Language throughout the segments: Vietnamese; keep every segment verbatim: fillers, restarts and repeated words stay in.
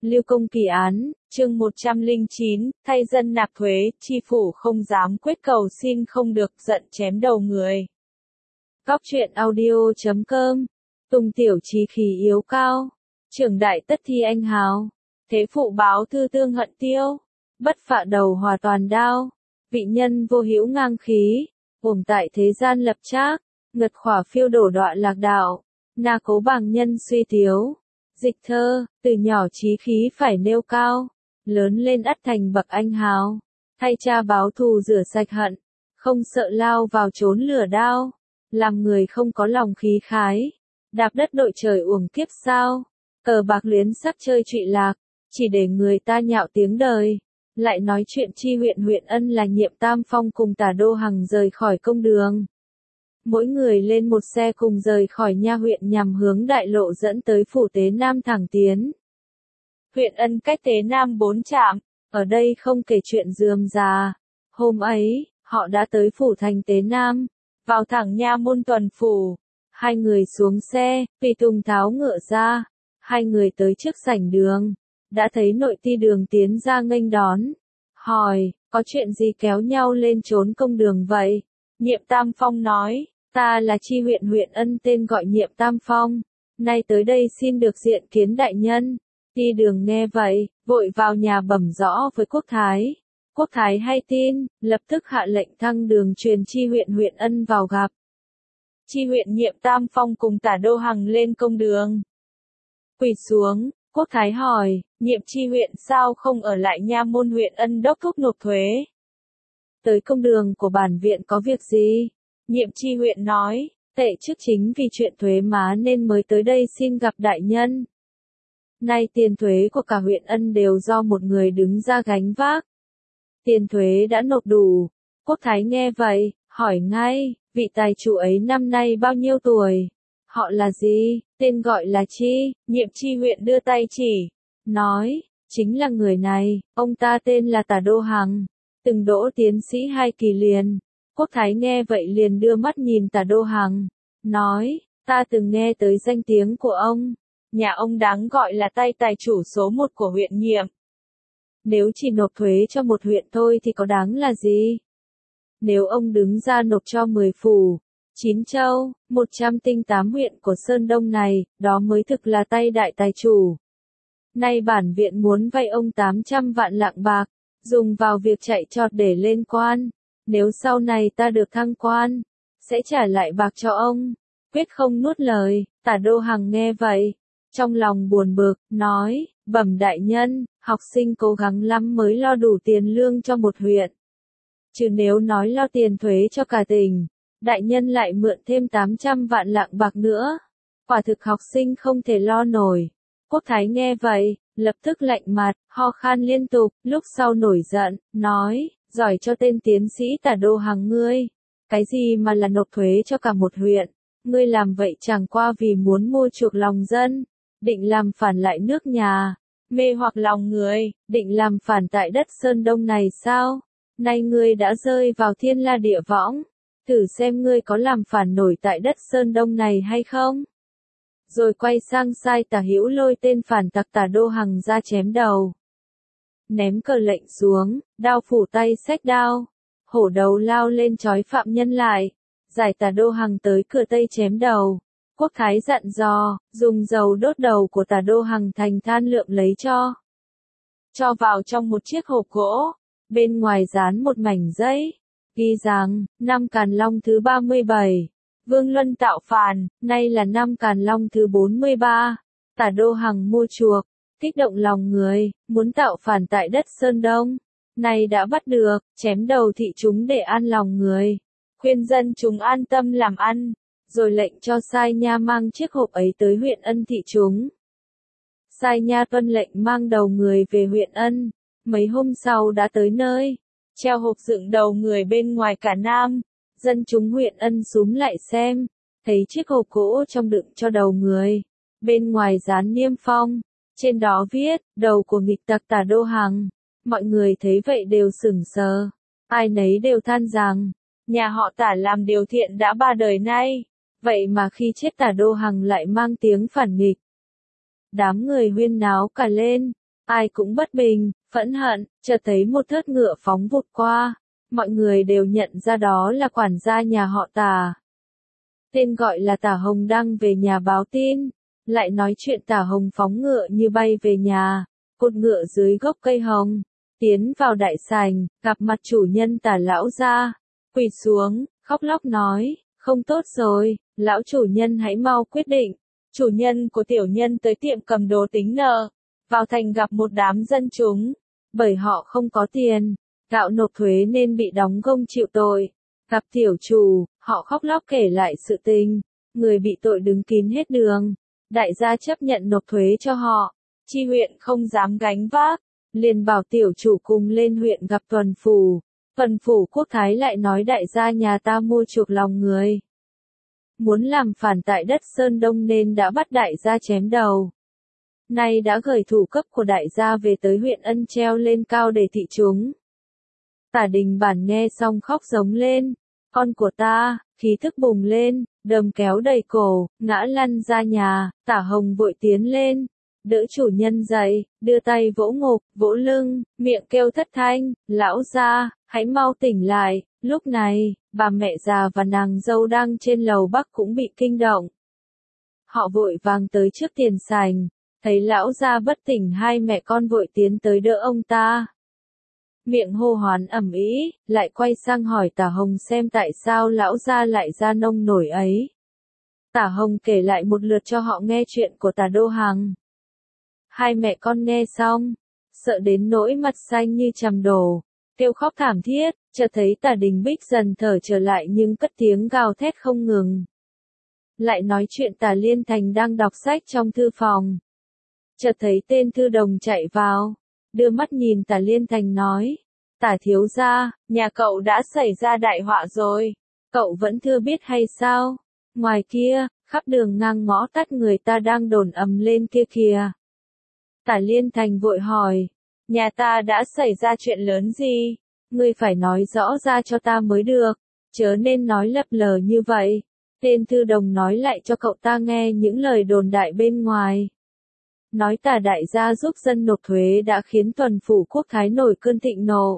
Lưu Công Kỳ án, chương một trăm lẻ chín, thay dân nạp thuế, chi phủ không dám quyết cầu xin không được, giận chém đầu người. Góc truyện audio chấm com, Tùng tiểu chí khí yếu cao, trưởng đại tất thi anh hào, thế phụ báo thư tương hận tiêu, bất phạ đầu hòa toàn đao, vị nhân vô hữu ngang khí, uổng tại thế gian lập trác, ngật khỏa phiêu đổ đọa lạc đạo, na cố bàng nhân suy thiếu. Dịch thơ, từ nhỏ chí khí phải nêu cao, lớn lên ắt thành bậc anh hào, thay cha báo thù rửa sạch hận, không sợ lao vào trốn lửa đao, làm người không có lòng khí khái, đạp đất đội trời uổng kiếp sao, cờ bạc luyến sắc chơi trụy lạc, chỉ để người ta nhạo tiếng đời, lại nói chuyện chi huyện huyện Ân là Nhiệm Tam Phong cùng Tả Đô Hằng rời khỏi công đường. Mỗi người lên một xe cùng rời khỏi nha huyện nhằm hướng đại lộ dẫn tới phủ Tế Nam thẳng tiến. Huyện Ân cách Tế Nam bốn trạm, ở đây không kể chuyện rườm rà. Hôm ấy, họ đã tới phủ thành Tế Nam, vào thẳng nha môn tuần phủ. Hai người xuống xe, Tùy Tùng tháo ngựa ra. Hai người tới trước sảnh đường, đã thấy nội ti Đường tiến ra nghênh đón. Hỏi, có chuyện gì kéo nhau lên trốn công đường vậy? Nhiệm Tam Phong nói. Ta là chi huyện huyện Ân tên gọi Nhiệm Tam Phong, nay tới đây xin được diện kiến đại nhân. Ti Đường nghe vậy, vội vào nhà bẩm rõ với Quốc Thái. Quốc Thái hay tin, lập tức hạ lệnh thăng đường truyền chi huyện huyện Ân vào gặp. Chi huyện Nhiệm Tam Phong cùng Tả Đô Hằng lên công đường. Quỳ xuống, Quốc Thái hỏi, Nhiệm chi huyện sao không ở lại nha môn huyện Ân đốc thúc nộp thuế? Tới công đường của bản viện có việc gì? Nhiệm chi huyện nói, tệ trước chính vì chuyện thuế má nên mới tới đây xin gặp đại nhân. Nay tiền thuế của cả huyện Ân đều do một người đứng ra gánh vác. Tiền thuế đã nộp đủ. Quốc Thái nghe vậy, hỏi ngay, vị tài chủ ấy năm nay bao nhiêu tuổi? Họ là gì? Tên gọi là chi? Nhiệm chi huyện đưa tay chỉ, nói, chính là người này, ông ta tên là Tả Đô Hằng, từng đỗ tiến sĩ hai kỳ liền. Quốc Thái nghe vậy liền đưa mắt nhìn Tả Đô Hằng, nói, ta từng nghe tới danh tiếng của ông, nhà ông đáng gọi là tay tài chủ số một của huyện Nhiệm. Nếu chỉ nộp thuế cho một huyện thôi thì có đáng là gì? Nếu ông đứng ra nộp cho mười phủ, chín châu, một trăm tinh tám huyện của Sơn Đông này, đó mới thực là tay đại tài chủ. Nay bản viện muốn vay ông tám trăm vạn lạng bạc, dùng vào việc chạy trọt để lên quan. Nếu sau này ta được thăng quan, sẽ trả lại bạc cho ông, quyết không nuốt lời. Tả Đô Hằng nghe vậy, trong lòng buồn bực, nói, bẩm đại nhân, học sinh cố gắng lắm mới lo đủ tiền lương cho một huyện. Chứ nếu nói lo tiền thuế cho cả tỉnh, đại nhân lại mượn thêm tám trăm vạn lạng bạc nữa. Quả thực học sinh không thể lo nổi. Quốc Thái nghe vậy, lập tức lạnh mặt, ho khan liên tục, lúc sau nổi giận, nói, giỏi cho tên tiến sĩ Tả Đô Hằng ngươi. Cái gì mà là nộp thuế cho cả một huyện? Ngươi làm vậy chẳng qua vì muốn mua chuộc lòng dân, định làm phản lại nước nhà, mê hoặc lòng người, định làm phản tại đất Sơn Đông này sao? Nay ngươi đã rơi vào thiên la địa võng, thử xem ngươi có làm phản nổi tại đất Sơn Đông này hay không? Rồi quay sang sai Tả Hữu lôi tên phản tặc Tả Đô Hằng ra chém đầu. Ném cờ lệnh xuống, đao phủ tay xách đao, hổ đầu lao lên trói phạm nhân lại, giải Tả Đô Hằng tới cửa Tây chém đầu. Quốc Thái dặn dò, dùng dầu đốt đầu của Tả Đô Hằng thành than lượng lấy cho. Cho vào trong một chiếc hộp gỗ, bên ngoài dán một mảnh giấy, ghi rằng, năm Càn Long thứ ba mươi bảy, Vương Luân tạo phản, nay là năm Càn Long thứ bốn mươi ba, Tả Đô Hằng mua chuộc. Kích động lòng người, muốn tạo phản tại đất Sơn Đông, nay đã bắt được, chém đầu thị chúng để an lòng người, khuyên dân chúng an tâm làm ăn, rồi lệnh cho sai nha mang chiếc hộp ấy tới huyện Ân thị chúng. Sai nha tuân lệnh mang đầu người về huyện Ân, mấy hôm sau đã tới nơi, treo hộp dựng đầu người bên ngoài cả Nam, dân chúng huyện Ân xúm lại xem, thấy chiếc hộp gỗ trong đựng cho đầu người, bên ngoài dán niêm phong. Trên đó viết, đầu của nghịch tặc Tả Đô Hằng. Mọi người thấy vậy đều sửng sờ. Ai nấy đều than rằng, nhà họ Tả làm điều thiện đã ba đời nay. Vậy mà khi chết Tả Đô Hằng lại mang tiếng phản nghịch. Đám người huyên náo cả lên. Ai cũng bất bình, phẫn hận, chợt thấy một thớt ngựa phóng vụt qua. Mọi người đều nhận ra đó là quản gia nhà họ Tả. Tên gọi là Tả Hồng Đăng về nhà báo tin, lại nói chuyện Tả Hồng phóng ngựa như bay về nhà, cột ngựa dưới gốc cây hồng, tiến vào đại sảnh, gặp mặt chủ nhân Tả lão gia, quỳ xuống, khóc lóc nói, không tốt rồi, lão chủ nhân hãy mau quyết định. Chủ nhân của tiểu nhân tới tiệm cầm đồ tính nợ, vào thành gặp một đám dân chúng, bởi họ không có tiền, gạo nộp thuế nên bị đóng gông chịu tội. Gặp tiểu chủ, họ khóc lóc kể lại sự tình, người bị tội đứng kín hết đường, đại gia chấp nhận nộp thuế cho họ, chi huyện không dám gánh vác, liền bảo tiểu chủ cùng lên huyện gặp tuần phủ. Tuần phủ quốc thái lại nói đại gia nhà ta mua chuộc lòng người, muốn làm phản tại đất Sơn Đông nên đã bắt đại gia chém đầu. Nay đã gửi thủ cấp của đại gia về tới huyện Ân treo lên cao để thị chúng. Tả Đình Bản nghe xong khóc giống lên, con của ta, khí thức bùng lên, đờm kéo đầy cổ, ngã lăn ra nhà. Tả Hồng vội tiến lên, đỡ chủ nhân dậy, đưa tay vỗ ngực, vỗ lưng, miệng kêu thất thanh, lão gia, hãy mau tỉnh lại. Lúc này, bà mẹ già và nàng dâu đang trên lầu bắc cũng bị kinh động. Họ vội vàng tới trước tiền sảnh, thấy lão gia bất tỉnh, hai mẹ con vội tiến tới đỡ ông ta. Miệng hô hoán ầm ĩ, lại quay sang hỏi Tả Hồng xem tại sao lão gia lại ra nông nổi ấy. Tả Hồng kể lại một lượt cho họ nghe chuyện của Tả Đô Hằng. Hai mẹ con nghe xong, sợ đến nỗi mặt xanh như chằm đổ, kêu khóc thảm thiết, chợt thấy Tả Đình Bích dần thở trở lại nhưng cất tiếng gào thét không ngừng. Lại nói chuyện Tả Liên Thành đang đọc sách trong thư phòng. Chợt thấy tên thư đồng chạy vào, đưa mắt nhìn Tả Liên Thành nói, Tả thiếu gia, nhà cậu đã xảy ra đại họa rồi, cậu vẫn chưa biết hay sao? Ngoài kia, khắp đường ngang ngõ tắt người ta đang đồn ầm lên kia kìa. Tả Liên Thành vội hỏi, nhà ta đã xảy ra chuyện lớn gì? Ngươi phải nói rõ ra cho ta mới được, chớ nên nói lấp lờ như vậy. Tên thư đồng nói lại cho cậu ta nghe những lời đồn đại bên ngoài. Nói Tả đại gia giúp dân nộp thuế đã khiến tuần phủ quốc thái nổi cơn thịnh nộ.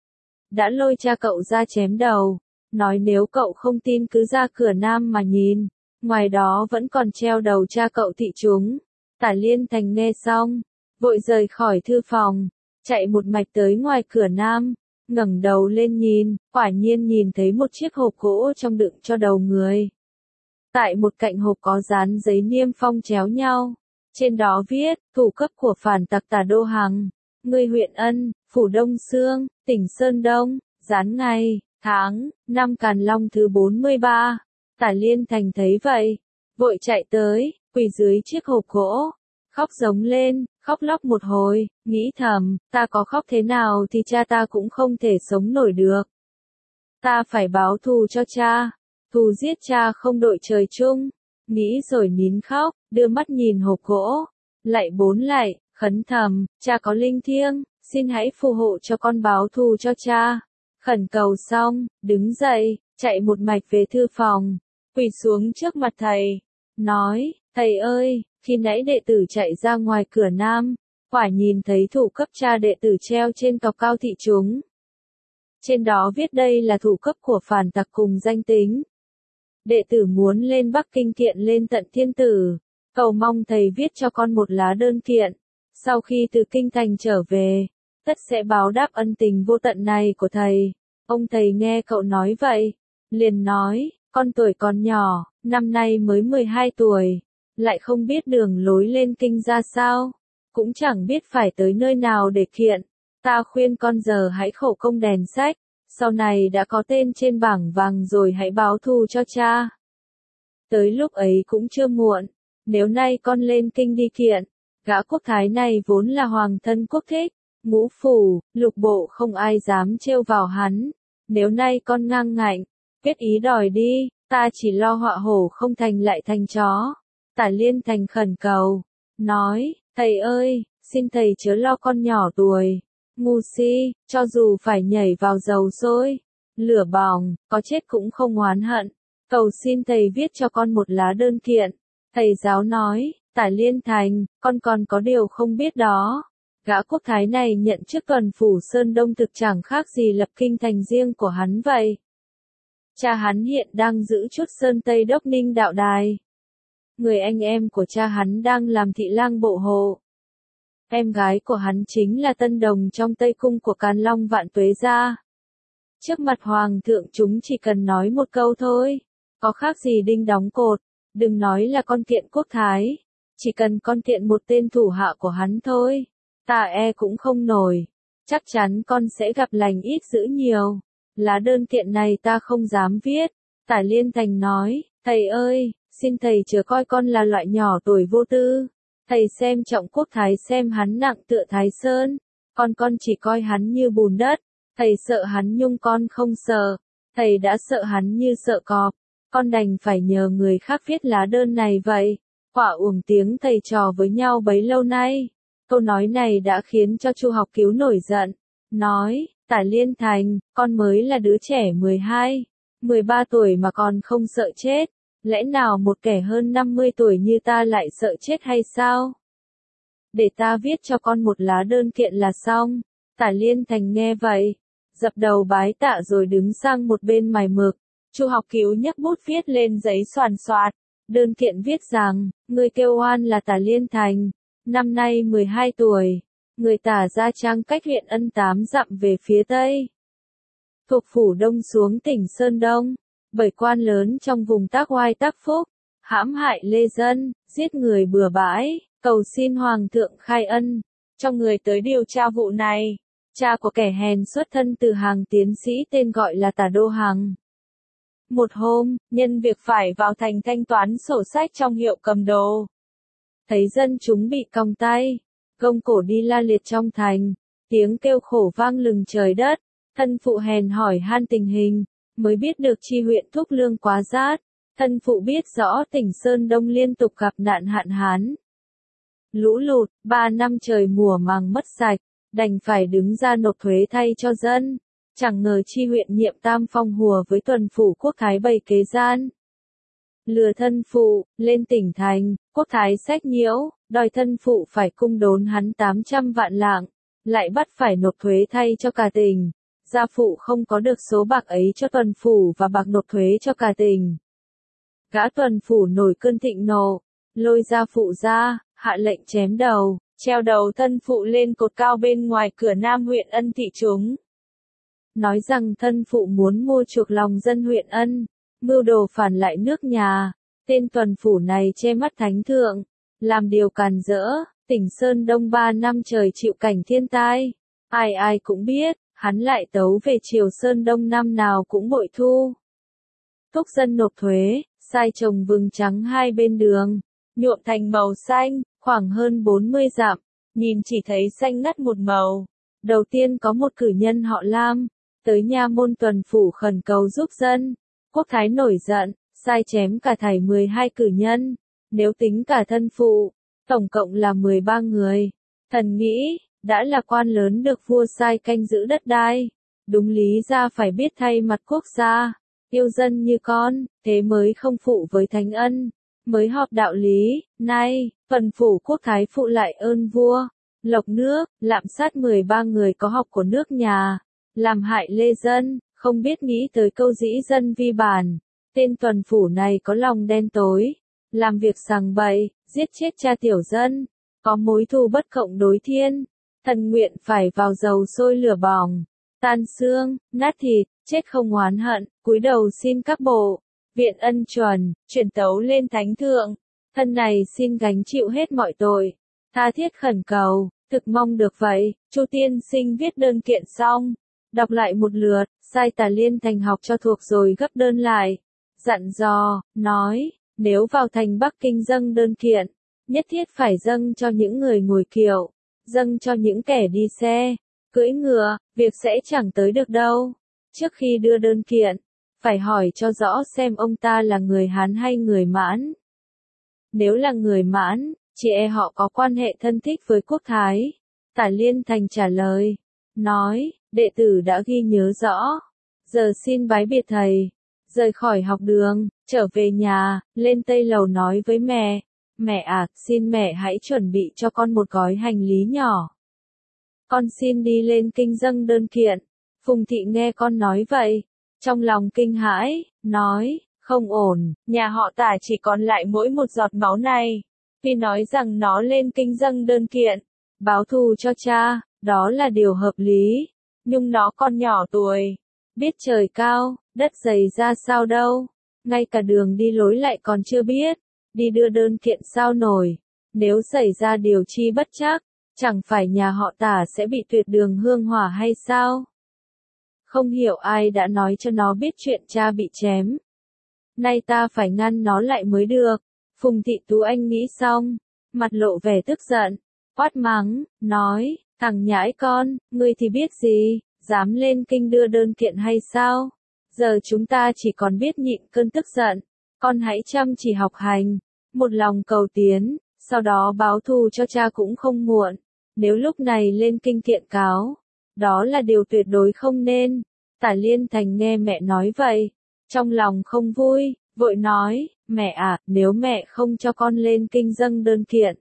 Đã lôi cha cậu ra chém đầu, nói nếu cậu không tin cứ ra cửa Nam mà nhìn, ngoài đó vẫn còn treo đầu cha cậu thị chúng. Tả Liên Thành nghe xong, vội rời khỏi thư phòng, chạy một mạch tới ngoài cửa Nam, ngẩng đầu lên nhìn, quả nhiên nhìn thấy một chiếc hộp gỗ trong đựng cho đầu người. Tại một cạnh hộp có dán giấy niêm phong chéo nhau, trên đó viết, thủ cấp của phản tặc Tả Đô Hằng, người huyện Ân, phủ Đông Xương, tỉnh Sơn Đông, dán ngày, tháng, năm Càn Long thứ bốn mươi ba. Tả Liên Thành thấy vậy, vội chạy tới, quỳ dưới chiếc hộp gỗ, khóc giống lên, khóc lóc một hồi, nghĩ thầm, ta có khóc thế nào thì cha ta cũng không thể sống nổi được. Ta phải báo thù cho cha, thù giết cha không đội trời chung. Nghĩ rồi nín khóc, đưa mắt nhìn hộp gỗ, lạy bốn lạy, khấn thầm, cha có linh thiêng, xin hãy phù hộ cho con báo thù cho cha. Khẩn cầu xong, đứng dậy, chạy một mạch về thư phòng, quỳ xuống trước mặt thầy, nói, thầy ơi, khi nãy đệ tử chạy ra ngoài cửa Nam, quả nhìn thấy thủ cấp cha đệ tử treo trên cọc cao thị chúng. Trên đó viết đây là thủ cấp của phản tặc cùng danh tính. Đệ tử muốn lên Bắc Kinh kiện lên tận thiên tử, cầu mong thầy viết cho con một lá đơn kiện, sau khi từ kinh thành trở về, tất sẽ báo đáp ân tình vô tận này của thầy. Ông thầy nghe cậu nói vậy, liền nói, con tuổi còn nhỏ, năm nay mới mười hai tuổi, lại không biết đường lối lên kinh ra sao, cũng chẳng biết phải tới nơi nào để kiện. Ta khuyên con giờ hãy khổ công đèn sách, sau này đã có tên trên bảng vàng rồi hãy báo thù cho cha. Tới lúc ấy cũng chưa muộn, nếu nay con lên kinh đi kiện, gã quốc thái này vốn là hoàng thân quốc thích, ngũ phủ, lục bộ không ai dám trêu vào hắn. Nếu nay con ngang ngạnh, quyết ý đòi đi, ta chỉ lo họa hổ không thành lại thành chó. Tả Liên Thành khẩn cầu, nói, thầy ơi, xin thầy chớ lo con nhỏ tuổi, ngu si, cho dù phải nhảy vào dầu sôi, lửa bỏng, có chết cũng không oán hận. Cầu xin thầy viết cho con một lá đơn kiện. Thầy giáo nói, Tả Liên Thành, con còn có điều không biết đó. Gã quốc thái này nhận chức tuần phủ Sơn Đông thực chẳng khác gì lập kinh thành riêng của hắn vậy. Cha hắn hiện đang giữ chức Sơn Tây Đốc Ninh đạo đài. Người anh em của cha hắn đang làm thị lang bộ hộ. Em gái của hắn chính là tân đồng trong Tây Cung của Càn Long Vạn Tuế gia. Trước mặt hoàng thượng chúng chỉ cần nói một câu thôi, có khác gì đinh đóng cột, đừng nói là con tiện quốc thái, chỉ cần con tiện một tên thủ hạ của hắn thôi, ta e cũng không nổi, chắc chắn con sẽ gặp lành ít dữ nhiều. Lá đơn kiện này ta không dám viết, Tả Liên Thành nói, thầy ơi, xin thầy chớ coi con là loại nhỏ tuổi vô tư, thầy xem trọng quốc thái xem hắn nặng tựa Thái Sơn, con con chỉ coi hắn như bùn đất, thầy sợ hắn nhung con không sợ, thầy đã sợ hắn như sợ cọp, con đành phải nhờ người khác viết lá đơn này vậy. Quả uổng tiếng thầy trò với nhau bấy lâu nay. Câu nói này đã khiến cho Chu Học Cứu nổi giận, nói, Tả Liên Thành, con mới là đứa trẻ mười hai, mười ba tuổi mà còn không sợ chết, lẽ nào một kẻ hơn năm mươi tuổi như ta lại sợ chết hay sao? Để ta viết cho con một lá đơn kiện là xong. Tả Liên Thành nghe vậy, dập đầu bái tạ rồi đứng sang một bên mài mực. Chu Học Cứu nhấc bút viết lên giấy xoàn xoạt, đơn kiện viết rằng, người kêu oan là Tả Liên Thành, năm nay mười hai tuổi, người Tả Gia Trang cách huyện Ân tám dặm về phía tây, thuộc phủ Đông xuống tỉnh Sơn Đông, bởi quan lớn trong vùng Tác Oai Tác Phúc, hãm hại lê dân, giết người bừa bãi, cầu xin hoàng thượng khai ân, cho người tới điều tra vụ này. Cha của kẻ hèn xuất thân từ hàng tiến sĩ tên gọi là Tả Đô Hằng. Một hôm, nhân việc phải vào thành thanh toán sổ sách trong hiệu cầm đồ, thấy dân chúng bị còng tay, gông cổ đi la liệt trong thành, tiếng kêu khổ vang lừng trời đất, thân phụ hèn hỏi han tình hình, mới biết được chi huyện Thúc Lương quá rát, thân phụ biết rõ tỉnh Sơn Đông liên tục gặp nạn hạn hán, lũ lụt, ba năm trời mùa màng mất sạch, đành phải đứng ra nộp thuế thay cho dân. Chẳng ngờ chi huyện nhiệm Tam Phong hùa với tuần phủ quốc thái bày kế gian. Lừa thân phụ, lên tỉnh thành, quốc thái sách nhiễu, đòi thân phụ phải cung đốn hắn tám trăm vạn lạng, lại bắt phải nộp thuế thay cho cả tỉnh. Gia phụ không có được số bạc ấy cho tuần phủ và bạc nộp thuế cho cả tỉnh. Gã tuần phủ nổi cơn thịnh nộ, lôi gia phụ ra, hạ lệnh chém đầu, treo đầu thân phụ lên cột cao bên ngoài cửa Nam huyện Ân thị chúng. Nói rằng thân phụ muốn mua chuộc lòng dân huyện Ân, mưu đồ phản lại nước nhà, tên tuần phủ này che mắt thánh thượng, làm điều càn rỡ, tỉnh Sơn Đông ba năm trời chịu cảnh thiên tai, ai ai cũng biết, hắn lại tấu về triều Sơn Đông năm nào cũng bội thu. Thúc dân nộp thuế, sai trồng vừng trắng hai bên đường, nhuộm thành màu xanh, khoảng hơn bốn mươi dặm, nhìn chỉ thấy xanh ngắt một màu. Đầu tiên có một cử nhân họ Lam, tới nha môn tuần phủ khẩn cầu giúp dân. Quốc thái nổi giận, sai chém cả thảy mười hai cử nhân, nếu tính cả thân phụ, tổng cộng là mười ba người. Thần nghĩ, đã là quan lớn được vua sai canh giữ đất đai, đúng lý ra phải biết thay mặt quốc gia, yêu dân như con, thế mới không phụ với thánh ân, mới họp đạo lý. Nay, tuần phủ quốc thái phụ lại ơn vua, lộc nước, lạm sát mười ba người có học của nước nhà, làm hại lê dân, không biết nghĩ tới câu dĩ dân vi bản. Tên tuần phủ này có lòng đen tối, làm việc sằng bậy, giết chết cha tiểu dân, có mối thù bất cộng đối thiên, thần nguyện phải vào dầu sôi lửa bỏng, tan xương, nát thịt, chết không oán hận, cúi đầu xin các bộ, viện ân chuẩn, chuyển tấu lên thánh thượng, thân này xin gánh chịu hết mọi tội, tha thiết khẩn cầu, thực mong được vậy. Chu tiên sinh viết đơn kiện xong, đọc lại một lượt, sai Tả Liên Thành học cho thuộc rồi gấp đơn lại, dặn dò, nói, nếu vào thành Bắc Kinh dâng đơn kiện, nhất thiết phải dâng cho những người ngồi kiệu, dâng cho những kẻ đi xe, cưỡi ngựa, việc sẽ chẳng tới được đâu. Trước khi đưa đơn kiện, phải hỏi cho rõ xem ông ta là người Hán hay người Mãn. Nếu là người Mãn, chị e họ có quan hệ thân thích với quốc thái. Tả Liên Thành trả lời, nói, đệ tử đã ghi nhớ rõ, giờ xin bái biệt thầy, rời khỏi học đường, trở về nhà, lên Tây Lầu nói với mẹ, mẹ à, xin mẹ hãy chuẩn bị cho con một gói hành lý nhỏ. con xin đi lên kinh dâng đơn kiện. Phùng thị nghe con nói vậy, trong lòng kinh hãi, nói, không ổn, nhà họ Tả chỉ còn lại mỗi một giọt máu này. Vì nói rằng nó lên kinh dâng đơn kiện, báo thù cho cha, đó là điều hợp lý. Nhưng nó còn nhỏ tuổi, biết trời cao, đất dày ra sao đâu, ngay cả đường đi lối lại còn chưa biết, đi đưa đơn kiện sao nổi, nếu xảy ra điều chi bất trắc, chẳng phải nhà họ Tả sẽ bị tuyệt đường hương hỏa hay sao? Không hiểu ai đã nói cho nó biết chuyện cha bị chém. Nay ta phải ngăn nó lại mới được. Phùng Thị Tú Anh nghĩ xong, mặt lộ vẻ tức giận, quát mắng, nói, thằng nhãi con, ngươi thì biết gì, dám lên kinh đưa đơn kiện hay sao? Giờ chúng ta chỉ còn biết nhịn cơn tức giận, con hãy chăm chỉ học hành, một lòng cầu tiến, sau đó báo thù cho cha cũng không muộn. Nếu lúc này lên kinh kiện cáo, đó là điều tuyệt đối không nên. Tả Liên Thành nghe mẹ nói vậy, trong lòng không vui, vội nói, mẹ à, nếu mẹ không cho con lên kinh dâng đơn kiện,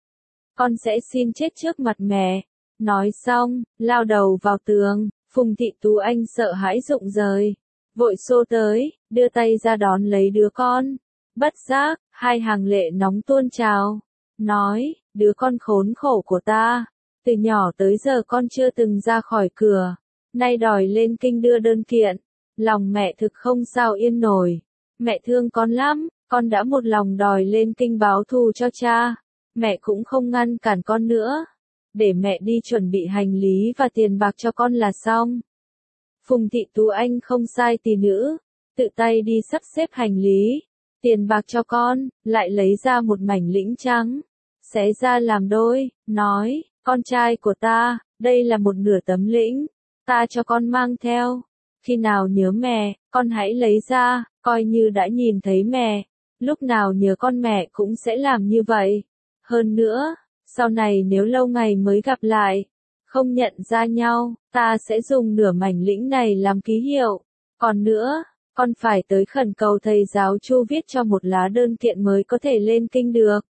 con sẽ xin chết trước mặt mẹ. Nói xong, lao đầu vào tường, Phùng Thị Tú Anh sợ hãi rụng rời, vội xô tới, đưa tay ra đón lấy đứa con. Bất giác, hai hàng lệ nóng tuôn trào, nói, đứa con khốn khổ của ta, từ nhỏ tới giờ con chưa từng ra khỏi cửa, nay đòi lên kinh đưa đơn kiện, lòng mẹ thực không sao yên nổi. Mẹ thương con lắm, con đã một lòng đòi lên kinh báo thù cho cha, mẹ cũng không ngăn cản con nữa, để mẹ đi chuẩn bị hành lý và tiền bạc cho con là xong. Phùng Thị Tú Anh không sai tí nữ, tự tay đi sắp xếp hành lý, tiền bạc cho con, lại lấy ra một mảnh lĩnh trắng, xé ra làm đôi, nói, con trai của ta, đây là một nửa tấm lĩnh, ta cho con mang theo, khi nào nhớ mẹ, con hãy lấy ra, coi như đã nhìn thấy mẹ, lúc nào nhớ con mẹ cũng sẽ làm như vậy. Hơn nữa, sau này nếu lâu ngày mới gặp lại, không nhận ra nhau, ta sẽ dùng nửa mảnh lĩnh này làm ký hiệu. Còn nữa, con phải tới khẩn cầu thầy giáo Chu viết cho một lá đơn kiện mới có thể lên kinh được.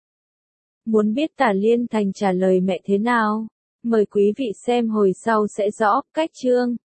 Muốn biết Tả Liên Thành trả lời mẹ thế nào? Mời quý vị xem hồi sau sẽ rõ. Cách chương